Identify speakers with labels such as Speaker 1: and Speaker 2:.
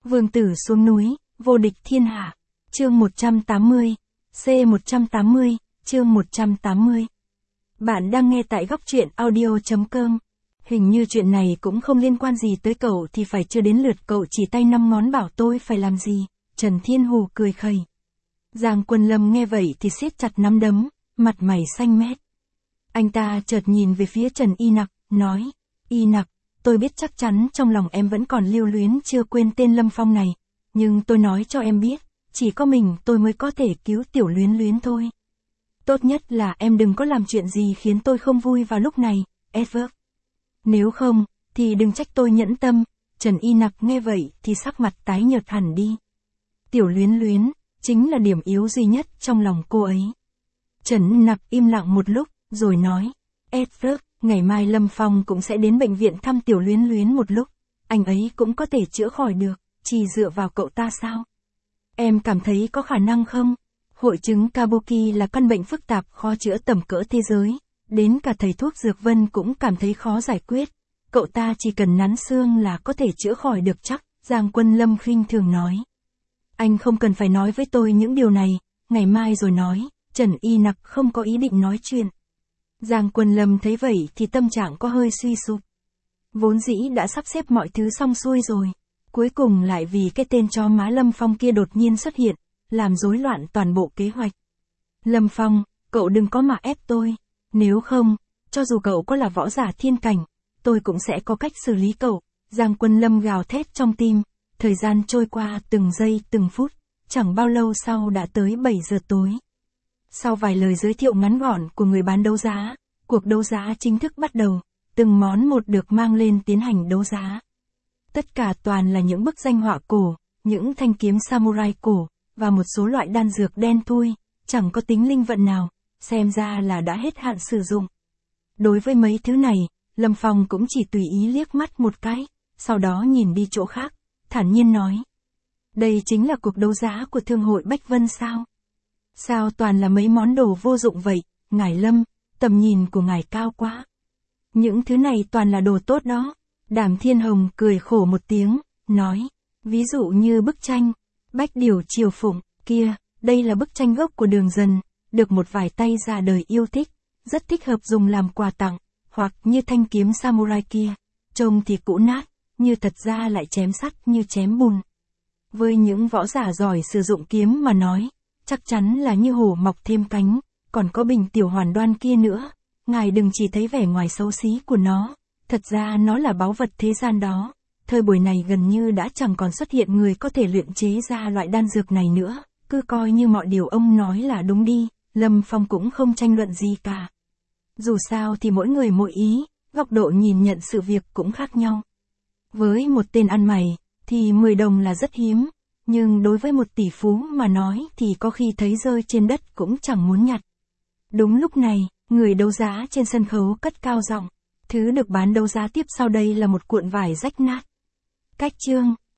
Speaker 1: Vương tử xuống núi, vô địch thiên hạ. Chương 180. C180, chương 180. Bạn đang nghe tại góc truyện audio.com. Hình như chuyện này cũng không liên quan gì tới cậu thì phải chưa đến lượt cậu chỉ tay năm ngón bảo tôi phải làm gì. Trần Thiên Hù cười khẩy. Giang Quân Lâm nghe vậy thì siết chặt nắm đấm, mặt mày xanh mét. Anh ta chợt nhìn về phía Trần Y Nặc, nói, Y Nặc, tôi biết chắc chắn trong lòng em vẫn còn lưu luyến chưa quên tên Lâm Phong này, nhưng tôi nói cho em biết, chỉ có mình tôi mới có thể cứu Tiểu Luyến Luyến thôi. Tốt nhất là em đừng có làm chuyện gì khiến tôi không vui vào lúc này, Edward. Nếu không, thì đừng trách tôi nhẫn tâm. Trần Y Nặc nghe vậy thì sắc mặt tái nhợt hẳn đi. Tiểu Luyến Luyến, chính là điểm yếu duy nhất trong lòng cô ấy. Trần Y Nặc im lặng một lúc, rồi nói, Edward, ngày mai Lâm Phong cũng sẽ đến bệnh viện thăm Tiểu Luyến Luyến một lúc, anh ấy cũng có thể chữa khỏi được, chỉ dựa vào cậu ta sao? Em cảm thấy có khả năng không? Hội chứng Kabuki là căn bệnh phức tạp khó chữa tầm cỡ thế giới, đến cả thầy thuốc Dược Vân cũng cảm thấy khó giải quyết. Cậu ta chỉ cần nắn xương là có thể chữa khỏi được chắc, Giang Quân Lâm khinh thường nói. Anh không cần phải nói với tôi những điều này, ngày mai rồi nói. Trần Y Nặc không có ý định nói chuyện. Giang Quân Lâm thấy vậy thì tâm trạng có hơi suy sụp. Vốn dĩ đã sắp xếp mọi thứ xong xuôi rồi, cuối cùng lại vì cái tên chó má Lâm Phong kia đột nhiên xuất hiện, làm rối loạn toàn bộ kế hoạch. Lâm Phong, cậu đừng có mà ép tôi, nếu không, cho dù cậu có là võ giả thiên cảnh, tôi cũng sẽ có cách xử lý cậu. Giang Quân Lâm gào thét trong tim, thời gian trôi qua từng giây từng phút, chẳng bao lâu sau đã tới 7 giờ tối. Sau vài lời giới thiệu ngắn gọn của người bán đấu giá, cuộc đấu giá chính thức bắt đầu, từng món một được mang lên tiến hành đấu giá. Tất cả toàn là những bức danh họa cổ, những thanh kiếm samurai cổ, và một số loại đan dược đen thui, chẳng có tính linh vận nào, xem ra là đã hết hạn sử dụng. Đối với mấy thứ này, Lâm Phong cũng chỉ tùy ý liếc mắt một cái, sau đó nhìn đi chỗ khác, thản nhiên nói. Đây chính là cuộc đấu giá của Thương hội Bách Vân sao? Sao toàn là mấy món đồ vô dụng vậy, ngài Lâm, tầm nhìn của ngài cao quá. Những thứ này toàn là đồ tốt đó. Đàm Thiên Hồng cười khổ một tiếng, nói, ví dụ như bức tranh, Bách Điểu Triều Phụng, kia, đây là bức tranh gốc của Đường Dần, được một vài tay già đời yêu thích, rất thích hợp dùng làm quà tặng, hoặc như thanh kiếm samurai kia, trông thì cũ nát, như thật ra lại chém sắt như chém bùn. Với những võ giả giỏi sử dụng kiếm mà nói, chắc chắn là như hổ mọc thêm cánh, còn có bình tiểu hoàn đoan kia nữa, ngài đừng chỉ thấy vẻ ngoài xấu xí của nó, thật ra nó là báu vật thế gian đó. Thời buổi này gần như đã chẳng còn xuất hiện người có thể luyện chế ra loại đan dược này nữa, cứ coi như mọi điều ông nói là đúng đi. Lâm Phong cũng không tranh luận gì cả. Dù sao thì mỗi người mỗi ý, góc độ nhìn nhận sự việc cũng khác nhau. Với một tên ăn mày, thì 10 đồng là rất hiếm, nhưng đối với một tỷ phú mà nói thì có khi thấy rơi trên đất cũng chẳng muốn nhặt. Đúng lúc này, người đấu giá trên sân khấu cất cao giọng, thứ được bán đấu giá tiếp sau đây là một cuộn vải rách nát. Cách chương